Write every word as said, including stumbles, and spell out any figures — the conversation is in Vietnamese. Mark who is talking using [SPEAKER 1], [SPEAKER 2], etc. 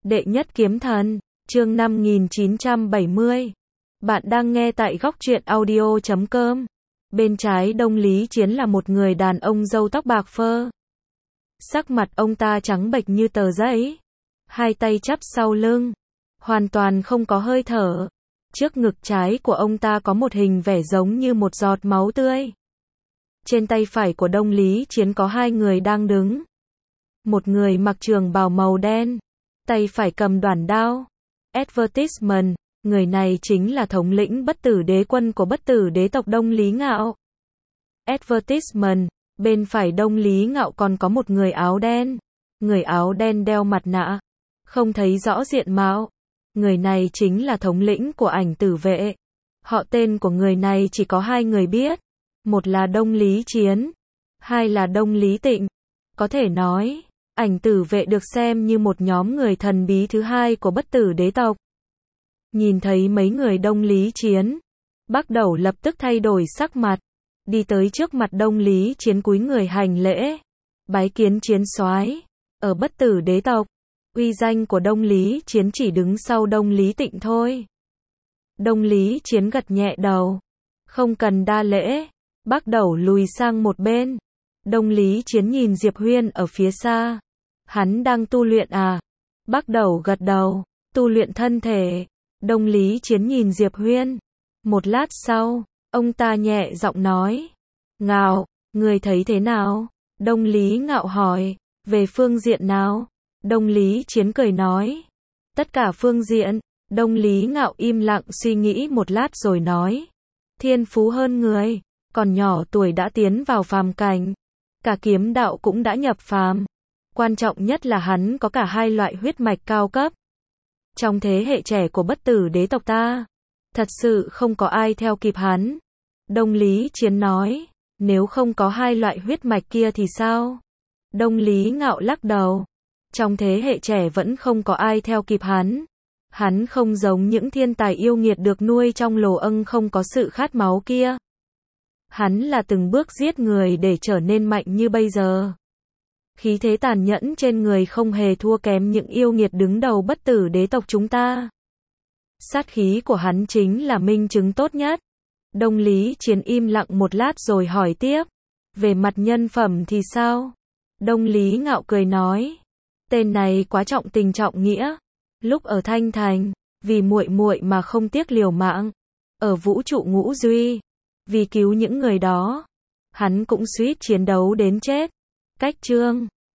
[SPEAKER 1] Đệ nhất kiếm thần, chương năm nghìn chín trăm bảy mươi. Bạn đang nghe tại góc truyện audio chấm com. Bên trái Đông Lý Chiến là một người đàn ông râu tóc bạc phơ. Sắc mặt ông ta trắng bệch như tờ giấy. Hai tay chắp sau lưng. Hoàn toàn không có hơi thở. Trước ngực trái của ông ta có một hình vẽ giống như một giọt máu tươi. Trên tay phải của Đông Lý Chiến có hai người đang đứng. Một người mặc trường bào màu đen. Tay phải cầm đoản đao. Advertisement, người này chính là thống lĩnh bất tử đế quân của bất tử đế tộc Đông Lý Ngạo. Advertisement, bên phải Đông Lý Ngạo còn có một người áo đen. Người áo đen đeo mặt nạ, không thấy rõ diện mạo. Người này chính là thống lĩnh của ảnh tử vệ. Họ tên của người này chỉ có hai người biết. Một là Đông Lý Chiến, hai là Đông Lý Tịnh. Có thể nói, ảnh tử vệ được xem như một nhóm người thần bí thứ hai của bất tử đế tộc. Nhìn thấy mấy người Đông Lý Chiến, Bắc Đẩu lập tức thay đổi sắc mặt, đi tới trước mặt Đông Lý Chiến cúi người hành lễ, bái kiến chiến soái. Ở bất tử đế tộc, uy danh của Đông Lý Chiến chỉ đứng sau Đông Lý Tịnh thôi. Đông Lý Chiến gật nhẹ đầu, không cần đa lễ. Bắc Đẩu lùi sang một bên. Đông Lý Chiến nhìn Diệp Huyên ở phía xa. Hắn đang tu luyện à? Bắc Đẩu gật đầu, tu luyện thân thể. Đông Lý Chiến nhìn Diệp Huyên. Một lát sau, ông ta nhẹ giọng nói. Ngạo, người thấy thế nào? Đông Lý Ngạo hỏi. Về phương diện nào? Đông Lý Chiến cười nói. Tất cả phương diện. Đông Lý Ngạo im lặng suy nghĩ một lát rồi nói. Thiên phú hơn người, còn nhỏ tuổi đã tiến vào phàm cảnh. Cả kiếm đạo cũng đã nhập phàm. Quan trọng nhất là hắn có cả hai loại huyết mạch cao cấp. Trong thế hệ trẻ của bất tử đế tộc ta, thật sự không có ai theo kịp hắn. Đông Lý Chiến nói, nếu không có hai loại huyết mạch kia thì sao? Đông Lý Ngạo lắc đầu. Trong thế hệ trẻ vẫn không có ai theo kịp hắn. Hắn không giống những thiên tài yêu nghiệt được nuôi trong lồ âng không có sự khát máu kia. Hắn là từng bước giết người để trở nên mạnh như bây giờ. Khí thế tàn nhẫn trên người không hề thua kém những yêu nghiệt đứng đầu bất tử đế tộc chúng ta. Sát khí của hắn chính là minh chứng tốt nhất. Đông Lý Chiến im lặng một lát rồi hỏi tiếp. Về mặt nhân phẩm thì sao? Đông Lý Ngạo cười nói. Tên này quá trọng tình trọng nghĩa. Lúc ở Thanh Thành, vì muội muội mà không tiếc liều mạng. Ở vũ trụ ngũ duy, vì cứu những người đó, hắn cũng suýt chiến đấu đến chết. Cách chương